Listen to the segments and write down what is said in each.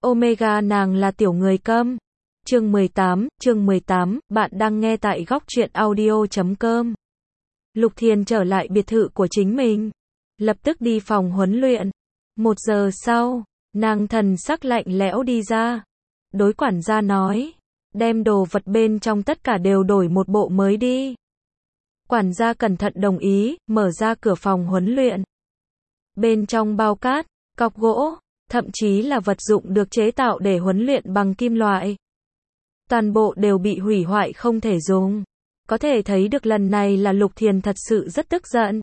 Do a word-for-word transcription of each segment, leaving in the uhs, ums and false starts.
Omega nàng là tiểu người câm. Chương mười tám, chương mười tám, bạn đang nghe tại góc truyện audio chấm com. Lục Thiền trở lại biệt thự của chính mình, lập tức đi phòng huấn luyện. Một giờ sau, nàng thần sắc lạnh lẽo đi ra. Đối quản gia nói, đem đồ vật bên trong tất cả đều đổi một bộ mới đi. Quản gia cẩn thận đồng ý, mở ra cửa phòng huấn luyện. Bên trong bao cát, cọc gỗ, thậm chí là vật dụng được chế tạo để huấn luyện bằng kim loại. Toàn bộ đều bị hủy hoại không thể dùng. Có thể thấy được lần này là Lục Thiền thật sự rất tức giận.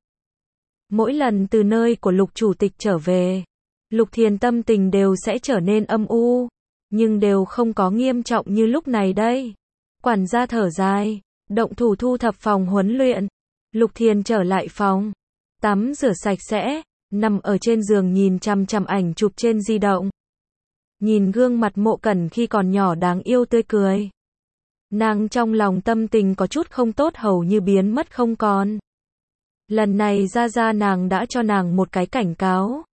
Mỗi lần từ nơi của Lục chủ tịch trở về, Lục Thiền tâm tình đều sẽ trở nên âm u, nhưng đều không có nghiêm trọng như lúc này đây. Quản gia thở dài, động thủ thu thập phòng huấn luyện. Lục Thiền trở lại phòng, tắm rửa sạch sẽ, nằm ở trên giường nhìn chằm chằm ảnh chụp trên di động. Nhìn gương mặt Mộ Cẩn khi còn nhỏ đáng yêu tươi cười. Nàng trong lòng tâm tình có chút không tốt hầu như biến mất không còn. Lần này ra ra nàng đã cho nàng một cái cảnh cáo.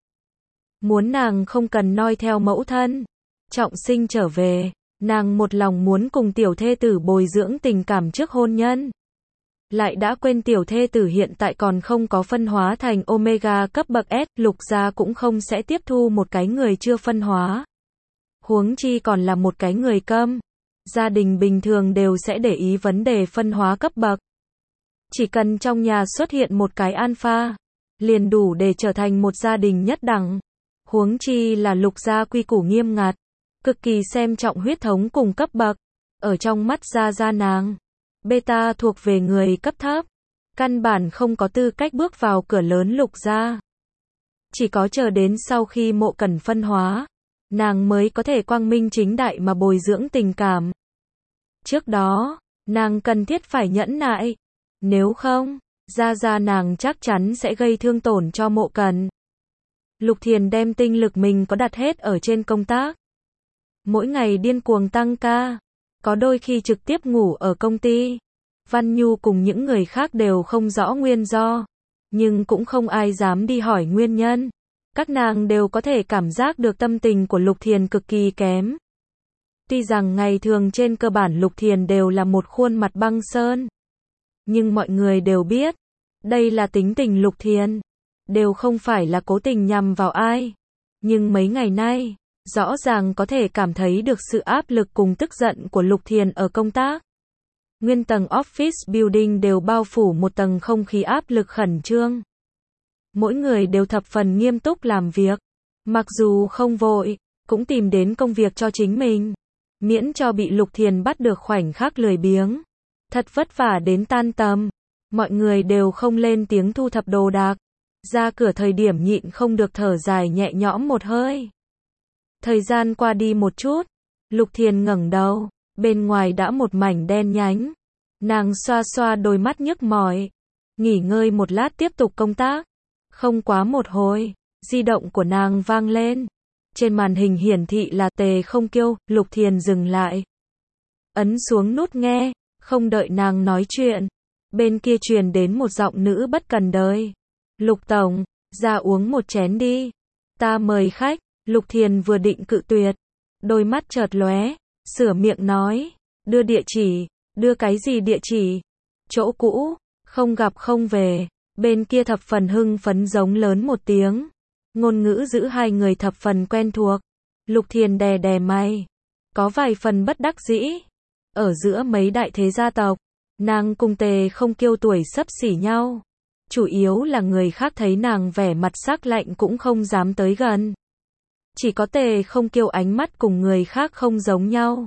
Muốn nàng không cần noi theo mẫu thân. Trọng sinh trở về, nàng một lòng muốn cùng tiểu thê tử bồi dưỡng tình cảm trước hôn nhân. Lại đã quên tiểu thê tử hiện tại còn không có phân hóa thành Omega cấp bậc S, Lục gia cũng không sẽ tiếp thu một cái người chưa phân hóa. Huống chi còn là một cái người câm. Gia đình bình thường đều sẽ để ý vấn đề phân hóa cấp bậc. Chỉ cần trong nhà xuất hiện một cái alpha, liền đủ để trở thành một gia đình nhất đẳng. Huống chi là Lục gia quy củ nghiêm ngặt, cực kỳ xem trọng huyết thống cùng cấp bậc. Ở trong mắt gia gia nàng, beta thuộc về người cấp thấp, căn bản không có tư cách bước vào cửa lớn Lục gia. Chỉ có chờ đến sau khi Mộ Cẩn phân hóa, nàng mới có thể quang minh chính đại mà bồi dưỡng tình cảm. Trước đó, nàng cần thiết phải nhẫn nại. Nếu không, gia gia nàng chắc chắn sẽ gây thương tổn cho Mộ Cẩn. Lục Thiền đem tinh lực mình có đặt hết ở trên công tác. Mỗi ngày điên cuồng tăng ca, có đôi khi trực tiếp ngủ ở công ty. Văn Nhu cùng những người khác đều không rõ nguyên do, nhưng cũng không ai dám đi hỏi nguyên nhân. Các nàng đều có thể cảm giác được tâm tình của Lục Thiền cực kỳ kém. Tuy rằng ngày thường trên cơ bản Lục Thiền đều là một khuôn mặt băng sơn, nhưng mọi người đều biết, đây là tính tình Lục Thiền, đều không phải là cố tình nhằm vào ai. Nhưng mấy ngày nay, rõ ràng có thể cảm thấy được sự áp lực cùng tức giận của Lục Thiền ở công tác. Nguyên tầng office building đều bao phủ một tầng không khí áp lực khẩn trương. Mỗi người đều thập phần nghiêm túc làm việc, mặc dù không vội, cũng tìm đến công việc cho chính mình, miễn cho bị Lục Thiền bắt được khoảnh khắc lười biếng. Thật vất vả đến tan tầm, mọi người đều không lên tiếng thu thập đồ đạc. Ra cửa thời điểm nhịn không được thở dài nhẹ nhõm một hơi. Thời gian qua đi một chút, Lục Thiền ngẩng đầu, bên ngoài đã một mảnh đen nhánh. Nàng xoa xoa đôi mắt nhức mỏi, nghỉ ngơi một lát tiếp tục công tác. Không quá một hồi, di động của nàng vang lên. Trên màn hình hiển thị là Tề Không Kiêu. Lục Thiền dừng lại, ấn xuống nút nghe, không đợi nàng nói chuyện, bên kia truyền đến một giọng nữ bất cần đời. Lục tổng, ra uống một chén đi, ta mời khách. Lục Thiền vừa định cự tuyệt, đôi mắt chợt lóe, sửa miệng nói, đưa địa chỉ. Đưa cái gì địa chỉ? Chỗ cũ, không gặp không về. Bên kia thập phần hưng phấn giống lớn một tiếng. Ngôn ngữ giữ hai người thập phần quen thuộc. Lục Thiền đè đè mày, có vài phần bất đắc dĩ. Ở giữa mấy đại thế gia tộc, nàng cùng Tề Không Kiêu tuổi xấp xỉ nhau. Chủ yếu là người khác thấy nàng vẻ mặt sắc lạnh cũng không dám tới gần. Chỉ có Tề Không Kiêu ánh mắt cùng người khác không giống nhau,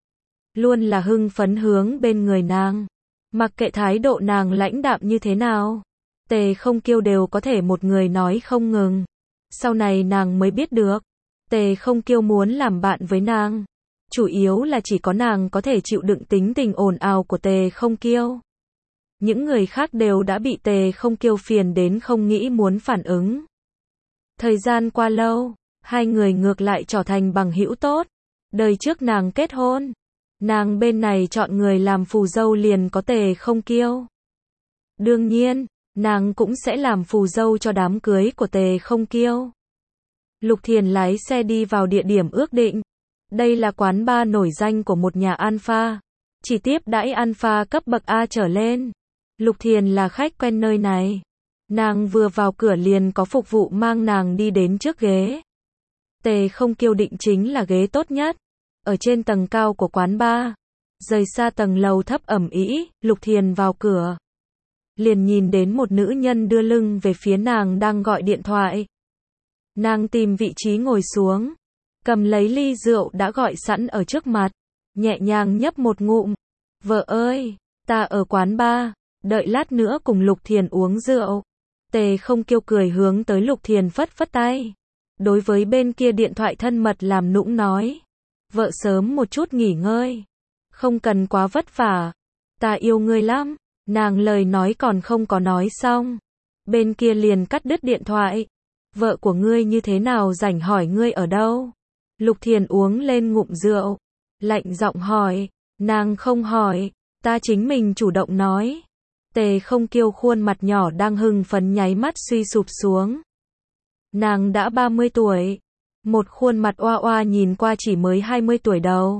luôn là hưng phấn hướng bên người nàng. Mặc kệ thái độ nàng lãnh đạm như thế nào, Tề Không Kiêu đều có thể một người nói không ngừng. Sau này nàng mới biết được, Tề Không Kiêu muốn làm bạn với nàng, chủ yếu là chỉ có nàng có thể chịu đựng tính tình ồn ào của Tề Không Kiêu. Những người khác đều đã bị Tề Không Kiêu phiền đến không nghĩ muốn phản ứng. Thời gian qua lâu, hai người ngược lại trở thành bằng hữu tốt. Đời trước nàng kết hôn, nàng bên này chọn người làm phù dâu liền có Tề Không Kiêu. Đương nhiên, nàng cũng sẽ làm phù dâu cho đám cưới của Tề Không Kiêu. Lục Thiền lái xe đi vào địa điểm ước định, Đây là quán bar nổi danh của một nhà alpha, chỉ tiếp đãi alpha cấp bậc A trở lên. Lục Thiền là khách quen nơi này. Nàng vừa vào cửa liền có phục vụ mang nàng đi đến trước ghế. Tề Không Kiêu định chính là ghế tốt nhất, ở trên tầng cao của quán bar. Rời xa tầng lầu thấp ẩm ĩ, Lục Thiền vào cửa. Liền nhìn đến một nữ nhân đưa lưng về phía nàng đang gọi điện thoại. Nàng tìm vị trí ngồi xuống, cầm lấy ly rượu đã gọi sẵn ở trước mặt, nhẹ nhàng nhấp một ngụm. Vợ ơi, ta ở quán bar, đợi lát nữa cùng Lục Thiền uống rượu. Tề Không Kiêu cười hướng tới Lục Thiền phất phất tay. Đối với bên kia điện thoại thân mật làm nũng nói. Vợ sớm một chút nghỉ ngơi. Không cần quá vất vả. Ta yêu ngươi lắm. Nàng lời nói còn không có nói xong. Bên kia liền cắt đứt điện thoại. Vợ của ngươi như thế nào rảnh hỏi ngươi ở đâu? Lục Thiền uống lên ngụm rượu. Lạnh giọng hỏi. Nàng không hỏi. Ta chính mình chủ động nói. Tề Không Kiêu khuôn mặt nhỏ đang hưng phấn nháy mắt suy sụp xuống. Nàng đã ba mươi tuổi. Một khuôn mặt oa oa nhìn qua chỉ mới hai mươi tuổi đầu.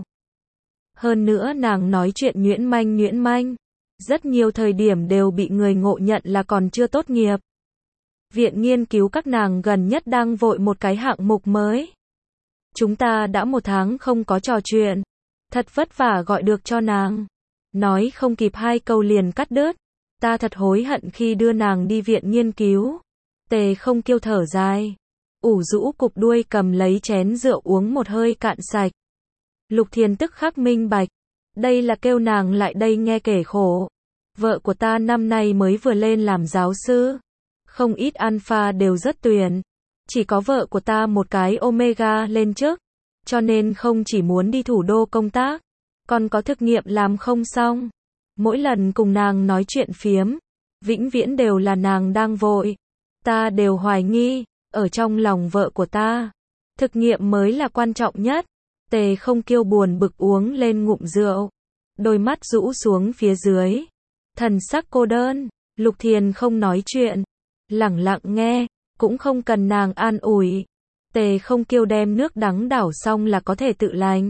Hơn nữa nàng nói chuyện nhuyễn manh nhuyễn manh. Rất nhiều thời điểm đều bị người ngộ nhận là còn chưa tốt nghiệp. Viện nghiên cứu các nàng gần nhất đang vội một cái hạng mục mới. Chúng ta đã một tháng không có trò chuyện. Thật vất vả gọi được cho nàng. Nói không kịp hai câu liền cắt đứt. Ta thật hối hận khi đưa nàng đi viện nghiên cứu. Tề Không Kiêu thở dài. Ủ rũ cụp đuôi cầm lấy chén rượu uống một hơi cạn sạch. Lục Thiền tức khắc minh bạch. Đây là kêu nàng lại đây nghe kể khổ. Vợ của ta năm nay mới vừa lên làm giáo sư. Không ít alpha đều rất tuyển. Chỉ có vợ của ta một cái omega lên trước. Cho nên không chỉ muốn đi thủ đô công tác. Còn có thực nghiệm làm không xong. Mỗi lần cùng nàng nói chuyện phiếm. Vĩnh viễn đều là nàng đang vội. Ta đều hoài nghi. Ở trong lòng vợ của ta. Thực nghiệm mới là quan trọng nhất. Tề Không Kiêu buồn bực uống lên ngụm rượu. Đôi mắt rũ xuống phía dưới. Thần sắc cô đơn. Lục Thiền không nói chuyện. Lẳng lặng nghe. Cũng không cần nàng an ủi. Tề Không Kiêu đem nước đắng đảo xong là có thể tự lành.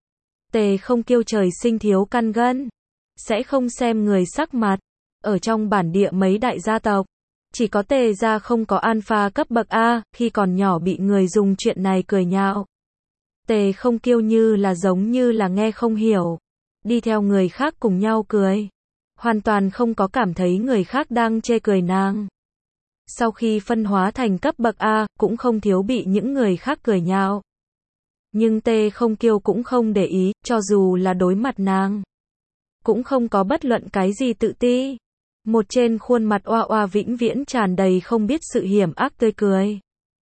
Tề Không Kiêu trời sinh thiếu căn gân. Sẽ không xem người sắc mặt. Ở trong bản địa mấy đại gia tộc. Chỉ có Tề gia không có alpha cấp bậc A. Khi còn nhỏ bị người dùng chuyện này cười nhạo. Tề Không Kiêu như là giống như là nghe không hiểu. Đi theo người khác cùng nhau cười. Hoàn toàn không có cảm thấy người khác đang chê cười nàng. Sau khi phân hóa thành cấp bậc A, cũng không thiếu bị những người khác cười nhạo. Nhưng Tề Không Kiêu cũng không để ý, cho dù là đối mặt nàng. Cũng không có bất luận cái gì tự ti. Một trên khuôn mặt oa oa vĩnh viễn tràn đầy không biết sự hiểm ác tươi cười.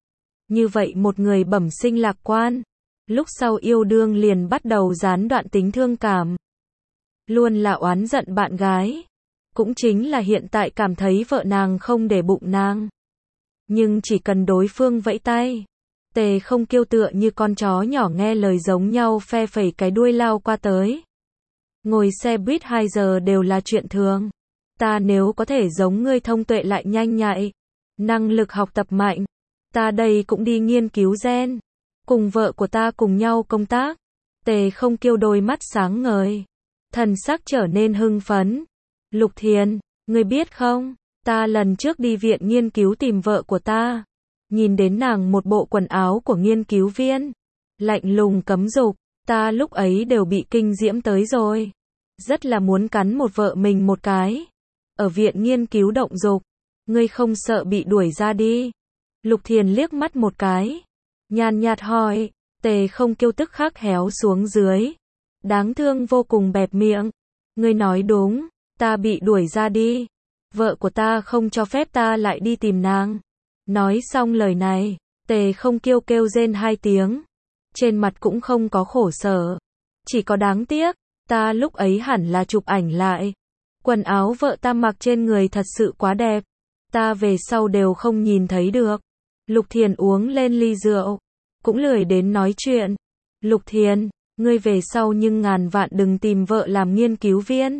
Như vậy một người bẩm sinh lạc quan. Lúc sau yêu đương liền bắt đầu gián đoạn tính thương cảm. Luôn là oán giận bạn gái. Cũng chính là hiện tại cảm thấy vợ nàng không để bụng nàng. Nhưng chỉ cần đối phương vẫy tay. Tề Không Kiêu tựa như con chó nhỏ nghe lời giống nhau phe phẩy cái đuôi lao qua tới. Ngồi xe buýt hai giờ đều là chuyện thường. Ta nếu có thể giống ngươi thông tuệ lại nhanh nhạy. Năng lực học tập mạnh. Ta đây cũng đi nghiên cứu gen. Cùng vợ của ta cùng nhau công tác. Tề Không Kiêu đôi mắt sáng ngời. Thần sắc trở nên hưng phấn. Lục Thiền, ngươi biết không, ta lần trước đi viện nghiên cứu tìm vợ của ta. Nhìn đến nàng một bộ quần áo của nghiên cứu viên. Lạnh lùng cấm dục, ta lúc ấy đều bị kinh diễm tới rồi. Rất là muốn cắn một vợ mình một cái. Ở viện nghiên cứu động dục, ngươi không sợ bị đuổi ra đi. Lục Thiền liếc mắt một cái. Nhàn nhạt hỏi, Tề Không Kiêu tức khắc héo xuống dưới. Đáng thương vô cùng bẹp miệng. Ngươi nói đúng, ta bị đuổi ra đi. Vợ của ta không cho phép ta lại đi tìm nàng. Nói xong lời này, Tề Không Kiêu kêu rên hai tiếng. Trên mặt cũng không có khổ sở. Chỉ có đáng tiếc, ta lúc ấy hẳn là chụp ảnh lại. Quần áo vợ ta mặc trên người thật sự quá đẹp. Ta về sau đều không nhìn thấy được. Lục Thiền uống lên ly rượu. Cũng lười đến nói chuyện. Lục Thiền, ngươi về sau nhưng ngàn vạn đừng tìm vợ làm nghiên cứu viên.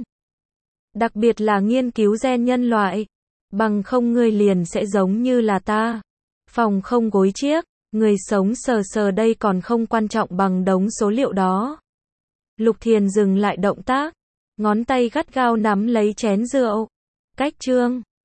Đặc biệt là nghiên cứu gen nhân loại. Bằng không ngươi liền sẽ giống như là ta. Phòng không gối chiếc, Người sống sờ sờ đây còn không quan trọng bằng đống số liệu đó. Lục Thiền dừng lại động tác. Ngón tay gắt gao nắm lấy chén rượu. Cách chương.